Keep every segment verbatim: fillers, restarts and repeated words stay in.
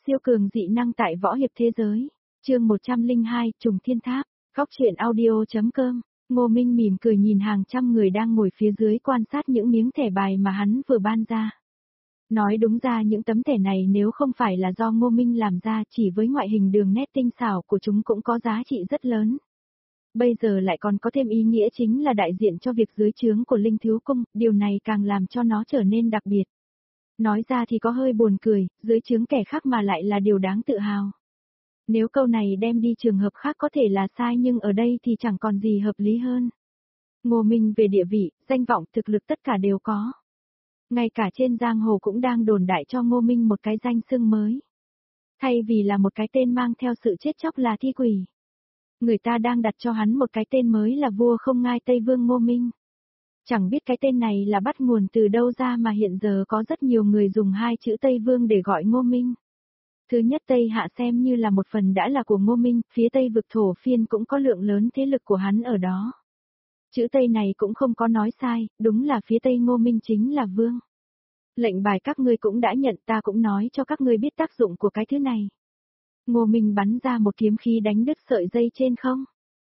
Siêu cường dị năng tại võ hiệp thế giới. Chương một trăm lẻ hai, Trùng Thiên Tháp. Góc truyện audio.com. Ngô Minh mỉm cười nhìn hàng trăm người đang ngồi phía dưới quan sát những miếng thẻ bài mà hắn vừa ban ra. Nói đúng ra những tấm thẻ này nếu không phải là do Ngô Minh làm ra, chỉ với ngoại hình đường nét tinh xảo của chúng cũng có giá trị rất lớn. Bây giờ lại còn có thêm ý nghĩa chính là đại diện cho việc dưới trướng của Linh Thiếu Cung, điều này càng làm cho nó trở nên đặc biệt. Nói ra thì có hơi buồn cười, dưới trướng kẻ khác mà lại là điều đáng tự hào. Nếu câu này đem đi trường hợp khác có thể là sai nhưng ở đây thì chẳng còn gì hợp lý hơn. Ngô Minh về địa vị, danh vọng, thực lực tất cả đều có. Ngay cả trên giang hồ cũng đang đồn đại cho Ngô Minh một cái danh xưng mới. Thay vì là một cái tên mang theo sự chết chóc là thi quỷ. Người ta đang đặt cho hắn một cái tên mới là vua không ngai Tây Vương Ngô Minh. Chẳng biết cái tên này là bắt nguồn từ đâu ra mà hiện giờ có rất nhiều người dùng hai chữ Tây Vương để gọi Ngô Minh. Thứ nhất, Tây Hạ xem như là một phần đã là của Ngô Minh, phía Tây vực thổ phiên cũng có lượng lớn thế lực của hắn ở đó. Chữ Tây này cũng không có nói sai, đúng là phía Tây Ngô Minh chính là Vương. Lệnh bài các ngươi cũng đã nhận, ta cũng nói cho các ngươi biết tác dụng của cái thứ này. Ngô Minh bắn ra một kiếm khí đánh đứt sợi dây trên không.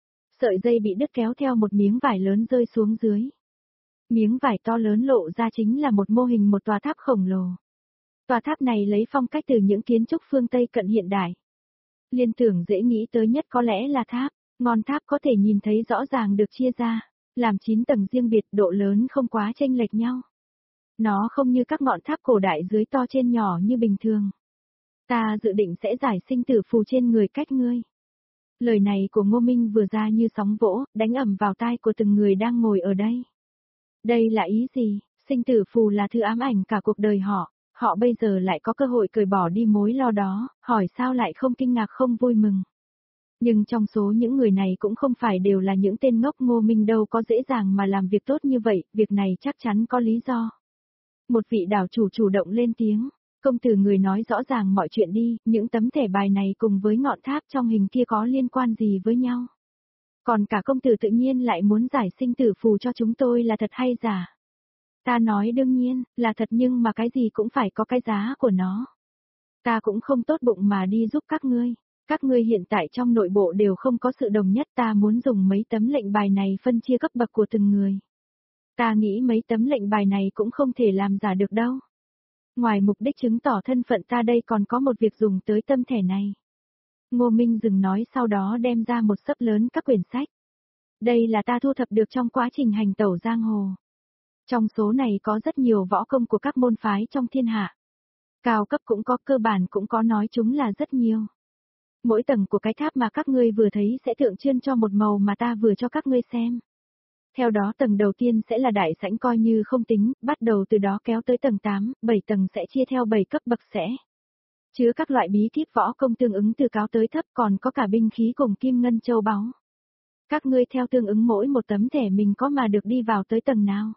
Sợi dây bị đứt kéo theo một miếng vải lớn rơi xuống dưới. Miếng vải to lớn lộ ra chính là một mô hình một tòa tháp khổng lồ. Tòa tháp này lấy phong cách từ những kiến trúc phương Tây cận hiện đại. Liên tưởng dễ nghĩ tới nhất có lẽ là tháp, ngọn tháp có thể nhìn thấy rõ ràng được chia ra, làm chín tầng riêng biệt, độ lớn không quá chênh lệch nhau. Nó không như các ngọn tháp cổ đại dưới to trên nhỏ như bình thường. Ta dự định sẽ giải sinh tử phù trên người cách ngươi. Lời này của Ngô Minh vừa ra như sóng vỗ, đánh ầm vào tai của từng người đang ngồi ở đây. Đây là ý gì? Sinh tử phù là thứ ám ảnh cả cuộc đời họ, họ bây giờ lại có cơ hội cởi bỏ đi mối lo đó, hỏi sao lại không kinh ngạc không vui mừng. Nhưng trong số những người này cũng không phải đều là những tên ngốc, Ngô Minh đâu có dễ dàng mà làm việc tốt như vậy, việc này chắc chắn có lý do. Một vị đảo chủ chủ động lên tiếng, công tử người nói rõ ràng mọi chuyện đi, những tấm thẻ bài này cùng với ngọn tháp trong hình kia có liên quan gì với nhau? Còn cả công tử tự nhiên lại muốn giải sinh tử phù cho chúng tôi là thật hay giả? Ta nói đương nhiên, là thật nhưng mà cái gì cũng phải có cái giá của nó. Ta cũng không tốt bụng mà đi giúp các ngươi. Các ngươi hiện tại trong nội bộ đều không có sự đồng nhất, ta muốn dùng mấy tấm lệnh bài này phân chia cấp bậc của từng người. Ta nghĩ mấy tấm lệnh bài này cũng không thể làm giả được đâu. Ngoài mục đích chứng tỏ thân phận ta đây còn có một việc dùng tới tấm thẻ này. Ngô Minh dừng nói sau đó đem ra một xấp lớn các quyển sách. Đây là ta thu thập được trong quá trình hành tẩu giang hồ. Trong số này có rất nhiều võ công của các môn phái trong thiên hạ. Cao cấp cũng có, cơ bản cũng có, nói chúng là rất nhiều. Mỗi tầng của cái tháp mà các ngươi vừa thấy sẽ tượng trưng cho một màu mà ta vừa cho các ngươi xem. Theo đó tầng đầu tiên sẽ là đại sảnh coi như không tính, bắt đầu từ đó kéo tới tầng tám, bảy tầng sẽ chia theo bảy cấp bậc sẽ. Chứa các loại bí kíp võ công tương ứng từ cao tới thấp, còn có cả binh khí cùng kim ngân châu báu. Các ngươi theo tương ứng mỗi một tấm thẻ mình có mà được đi vào tới tầng nào.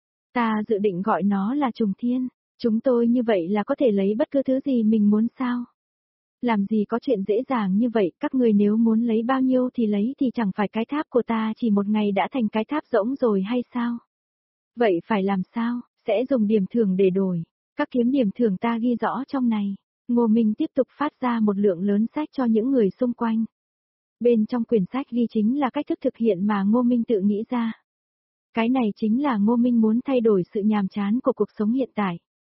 Ta dự định gọi nó là trùng thiên, chúng tôi như vậy là có thể lấy bất cứ thứ gì mình muốn sao? Làm gì có chuyện dễ dàng như vậy, các người nếu muốn lấy bao nhiêu thì lấy thì chẳng phải cái tháp của ta chỉ một ngày đã thành cái tháp rỗng rồi hay sao? Vậy phải làm sao? Sẽ dùng điểm thưởng để đổi. Các kiếm điểm thưởng ta ghi rõ trong này. Ngô Minh tiếp tục phát ra một lượng lớn sách cho những người xung quanh. Bên trong quyển sách ghi chính là cách thức thực hiện mà Ngô Minh tự nghĩ ra. Cái này chính là Ngô Minh muốn thay đổi sự nhàm chán của cuộc sống hiện tại.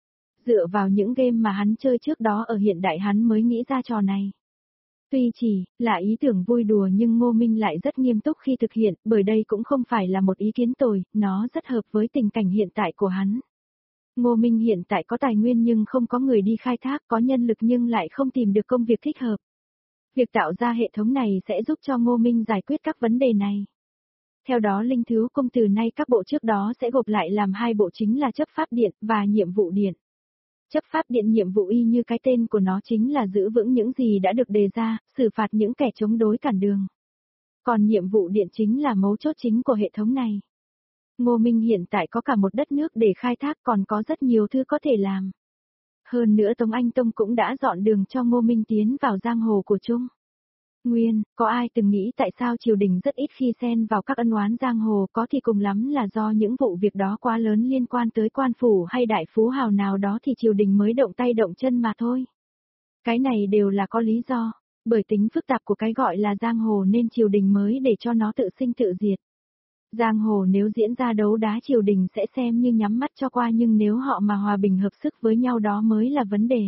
Dựa vào những game mà hắn chơi trước đó ở hiện đại hắn mới nghĩ ra trò này. Tuy chỉ là ý tưởng vui đùa nhưng Ngô Minh lại rất nghiêm túc khi thực hiện, bởi đây cũng không phải là một ý kiến tồi, nó rất hợp với tình cảnh hiện tại của hắn. Ngô Minh hiện tại có tài nguyên nhưng không có người đi khai thác, có nhân lực nhưng lại không tìm được công việc thích hợp. Việc tạo ra hệ thống này sẽ giúp cho Ngô Minh giải quyết các vấn đề này. Theo đó Linh Thiếu Cung từ nay các bộ trước đó sẽ gộp lại làm hai bộ chính là chấp pháp điện và nhiệm vụ điện. Chấp pháp điện nhiệm vụ y như cái tên của nó chính là giữ vững những gì đã được đề ra, xử phạt những kẻ chống đối cản đường. Còn nhiệm vụ điện chính là mấu chốt chính của hệ thống này. Ngô Minh hiện tại có cả một đất nước để khai thác, còn có rất nhiều thứ có thể làm. Hơn nữa Tống Anh Tông cũng đã dọn đường cho Ngô Minh tiến vào giang hồ của Trung Nguyên. Có ai từng nghĩ tại sao triều đình rất ít khi xen vào các ân oán giang hồ, có thì cùng lắm là do những vụ việc đó quá lớn liên quan tới quan phủ hay đại phú hào nào đó thì triều đình mới động tay động chân mà thôi. Cái này đều là có lý do, bởi tính phức tạp của cái gọi là giang hồ nên triều đình mới để cho nó tự sinh tự diệt. Giang hồ nếu diễn ra đấu đá triều đình sẽ xem như nhắm mắt cho qua, nhưng nếu họ mà hòa bình hợp sức với nhau đó mới là vấn đề.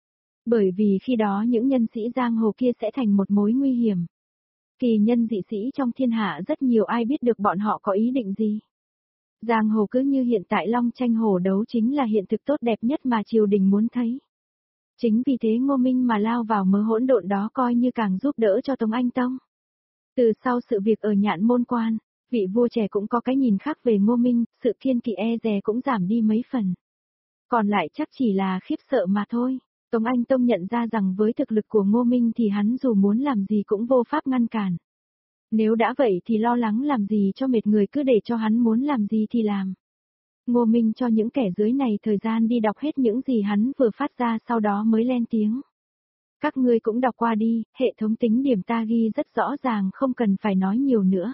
Bởi vì khi đó những nhân sĩ giang hồ kia sẽ thành một mối nguy hiểm. Kỳ nhân dị sĩ trong thiên hạ rất nhiều, ai biết được bọn họ có ý định gì. Giang hồ cứ như hiện tại long tranh hổ đấu chính là hiện thực tốt đẹp nhất mà triều đình muốn thấy. Chính vì thế Ngô Minh mà lao vào mớ hỗn độn đó coi như càng giúp đỡ cho Tống Anh Tông. Từ sau sự việc ở Nhạn Môn Quan, vị vua trẻ cũng có cái nhìn khác về Ngô Minh, sự kiên kỵ e dè cũng giảm đi mấy phần. Còn lại chắc chỉ là khiếp sợ mà thôi. Tống Anh Tông nhận ra rằng với thực lực của Ngô Minh thì hắn dù muốn làm gì cũng vô pháp ngăn cản. Nếu đã vậy thì lo lắng làm gì cho mệt người, cứ để cho hắn muốn làm gì thì làm. Ngô Minh cho những kẻ dưới này thời gian đi đọc hết những gì hắn vừa phát ra, sau đó mới lên tiếng. Các ngươi cũng đọc qua đi, hệ thống tính điểm ta ghi rất rõ ràng, không cần phải nói nhiều nữa.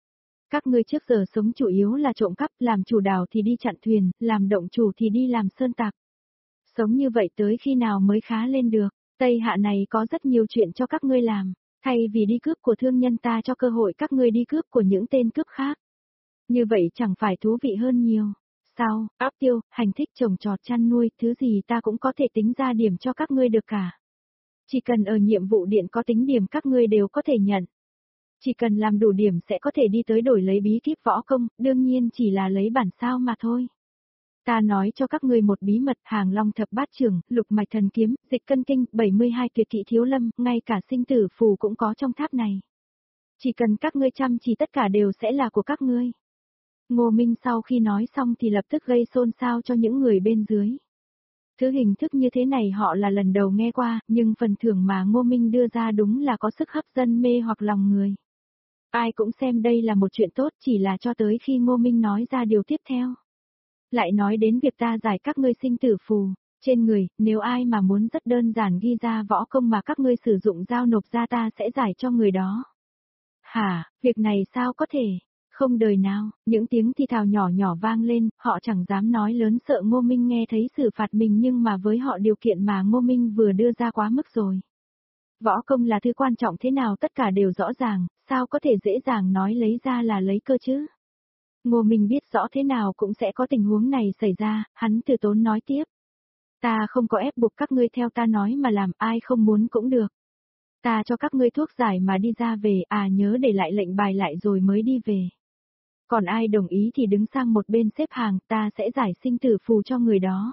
Các ngươi trước giờ sống chủ yếu là trộm cắp, làm chủ đảo thì đi chặn thuyền, làm động chủ thì đi làm sơn tặc. Sống như vậy tới khi nào mới khá lên được? Tây Hạ này có rất nhiều chuyện cho các ngươi làm, thay vì đi cướp của thương nhân ta cho cơ hội các ngươi đi cướp của những tên cướp khác. Như vậy chẳng phải thú vị hơn nhiều. Sao, áp tiêu, hành thích trồng trọt chăn nuôi, thứ gì ta cũng có thể tính ra điểm cho các ngươi được cả. Chỉ cần ở nhiệm vụ điện có tính điểm các ngươi đều có thể nhận. Chỉ cần làm đủ điểm sẽ có thể đi tới đổi lấy bí kíp võ công, đương nhiên chỉ là lấy bản sao mà thôi. Ta nói cho các ngươi một bí mật, Hàng Long thập bát trưởng, lục mạch thần kiếm, dịch cân kinh, bảy mươi hai tuyệt kỹ thiếu lâm, ngay cả sinh tử phù cũng có trong tháp này. Chỉ cần các ngươi chăm chỉ tất cả đều sẽ là của các ngươi. Ngô Minh sau khi nói xong thì lập tức gây xôn xao cho những người bên dưới. Thứ hình thức như thế này họ là lần đầu nghe qua, nhưng phần thưởng mà Ngô Minh đưa ra đúng là có sức hấp dẫn mê hoặc lòng người. Ai cũng xem đây là một chuyện tốt, chỉ là cho tới khi Ngô Minh nói ra điều tiếp theo. Lại nói đến việc ta giải các ngươi sinh tử phù, trên người, nếu ai mà muốn rất đơn giản ghi ra võ công mà các ngươi sử dụng giao nộp ra ta sẽ giải cho người đó. Hả, việc này sao có thể? Không đời nào, những tiếng thì thào nhỏ nhỏ vang lên, họ chẳng dám nói lớn sợ Ngô Minh nghe thấy xử phạt mình, nhưng mà với họ điều kiện mà Ngô Minh vừa đưa ra quá mức rồi. Võ công là thứ quan trọng thế nào tất cả đều rõ ràng, sao có thể dễ dàng nói lấy ra là lấy cơ chứ? Ngô Minh biết rõ thế nào cũng sẽ có tình huống này xảy ra, hắn từ tốn nói tiếp. Ta không có ép buộc các ngươi theo ta nói mà làm, ai không muốn cũng được. Ta cho các ngươi thuốc giải mà đi ra về, à nhớ để lại lệnh bài lại rồi mới đi về. Còn ai đồng ý thì đứng sang một bên xếp hàng, ta sẽ giải sinh tử phù cho người đó.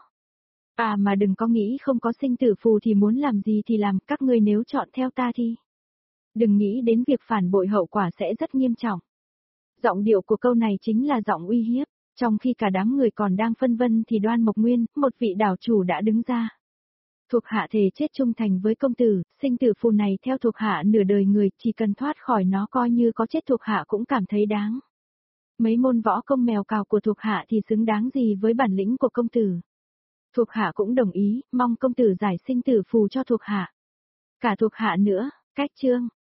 À mà đừng có nghĩ không có sinh tử phù thì muốn làm gì thì làm, các ngươi nếu chọn theo ta thì đừng nghĩ đến việc phản bội, hậu quả sẽ rất nghiêm trọng. Giọng điệu của câu này chính là giọng uy hiếp, trong khi cả đám người còn đang phân vân thì Đoan Mộc Nguyên, một vị đảo chủ đã đứng ra. Thuộc hạ thề chết trung thành với công tử, sinh tử phù này theo thuộc hạ nửa đời người, chỉ cần thoát khỏi nó coi như có chết thuộc hạ cũng cảm thấy đáng. Mấy môn võ công mèo cào của thuộc hạ thì xứng đáng gì với bản lĩnh của công tử. Thuộc hạ cũng đồng ý, mong công tử giải sinh tử phù cho thuộc hạ. Cả thuộc hạ nữa, cách chương.